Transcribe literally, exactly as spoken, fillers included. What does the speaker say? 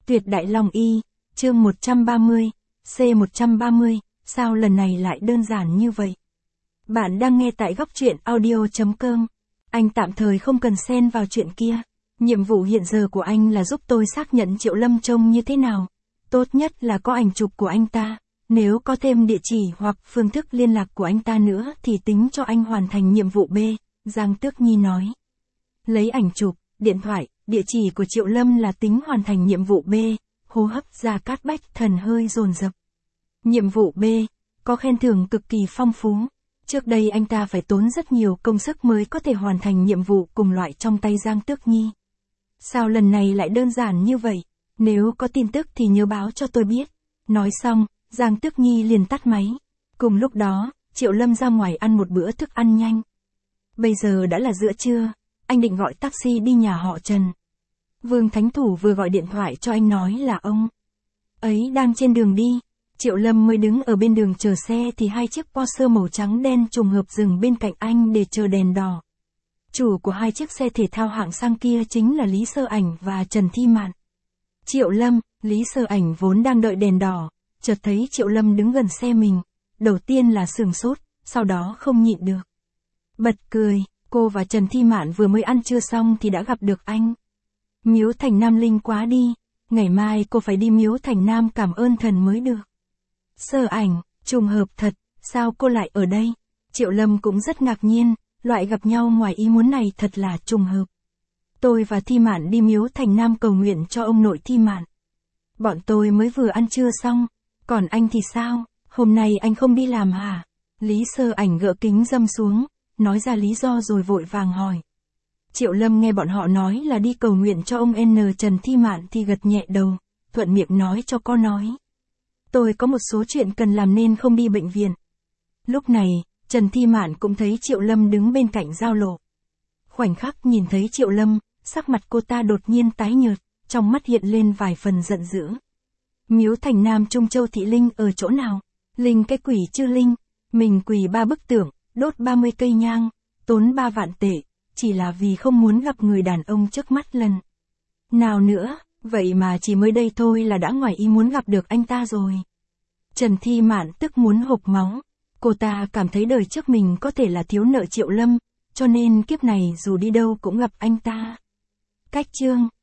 Tuyệt Đại Long Y, chương một trăm ba mươi, C một trăm ba mươi, sao lần này lại đơn giản như vậy? Bạn đang nghe tại góc truyện audio chấm com. Anh tạm thời không cần xen vào chuyện kia. Nhiệm vụ hiện giờ của anh là giúp tôi xác nhận Triệu Lâm trông như thế nào. Tốt nhất là có ảnh chụp của anh ta. Nếu có thêm địa chỉ hoặc phương thức liên lạc của anh ta nữa thì tính cho anh hoàn thành nhiệm vụ B, Giang Tước Nhi nói. Lấy ảnh chụp, điện thoại, địa chỉ của Triệu Lâm là tính hoàn thành nhiệm vụ B, hô hấp Gia Cát Bách Thần hơi dồn dập. Nhiệm vụ B, có khen thưởng cực kỳ phong phú. Trước đây anh ta phải tốn rất nhiều công sức mới có thể hoàn thành nhiệm vụ cùng loại trong tay Giang Tước Nhi. Sao lần này lại đơn giản như vậy? Nếu có tin tức thì nhớ báo cho tôi biết. Nói xong, Giang Tước Nhi liền tắt máy. Cùng lúc đó, Triệu Lâm ra ngoài ăn một bữa thức ăn nhanh. Bây giờ đã là giữa trưa, anh định gọi taxi đi nhà họ Trần. Vương Thánh Thủ vừa gọi điện thoại cho anh nói là ông ấy đang trên đường đi. Triệu Lâm mới đứng ở bên đường chờ xe thì hai chiếc Porsche màu trắng đen trùng hợp dừng bên cạnh anh để chờ đèn đỏ. Chủ của hai chiếc xe thể thao hạng sang kia chính là Lý Sơ Ảnh và Trần Thi Mạn. Triệu Lâm, Lý Sơ Ảnh vốn đang đợi đèn đỏ, chợt thấy Triệu Lâm đứng gần xe mình. Đầu tiên là sửng sốt, sau đó không nhịn được. Bật cười, cô và Trần Thi Mạn vừa mới ăn trưa xong thì đã gặp được anh. Miếu Thành Nam linh quá đi, ngày mai cô phải đi Miếu Thành Nam cảm ơn thần mới được. Sơ Ảnh, trùng hợp thật, sao cô lại ở đây? Triệu Lâm cũng rất ngạc nhiên, loại gặp nhau ngoài ý muốn này thật là trùng hợp. Tôi và Thi Mạn đi Miếu Thành Nam cầu nguyện cho ông nội Thi Mạn. Bọn tôi mới vừa ăn trưa xong, còn anh thì sao, hôm nay anh không đi làm hả? Lý Sơ Ảnh gỡ kính râm xuống, nói ra lý do rồi vội vàng hỏi. Triệu Lâm nghe bọn họ nói là đi cầu nguyện cho ông N Trần Thi Mạn thì gật nhẹ đầu, thuận miệng nói cho có nói. Tôi có một số chuyện cần làm nên không đi bệnh viện. Lúc này, Trần Thi Mạn cũng thấy Triệu Lâm đứng bên cạnh giao lộ. Khoảnh khắc nhìn thấy Triệu Lâm, sắc mặt cô ta đột nhiên tái nhợt, trong mắt hiện lên vài phần giận dữ. Miếu Thành Nam Trung Châu Thị Linh ở chỗ nào? Linh cái quỷ chứ Linh, mình quỳ ba bức tượng, đốt ba mươi cây nhang, tốn ba vạn tệ, chỉ là vì không muốn gặp người đàn ông trước mắt lần nào nữa, vậy mà chỉ mới đây thôi là đã ngoài ý muốn gặp được anh ta rồi. Trần Thi Mạn tức muốn hộc máu, cô ta cảm thấy đời trước mình có thể là thiếu nợ Triệu Lâm, cho nên kiếp này dù đi đâu cũng gặp anh ta. Cách chương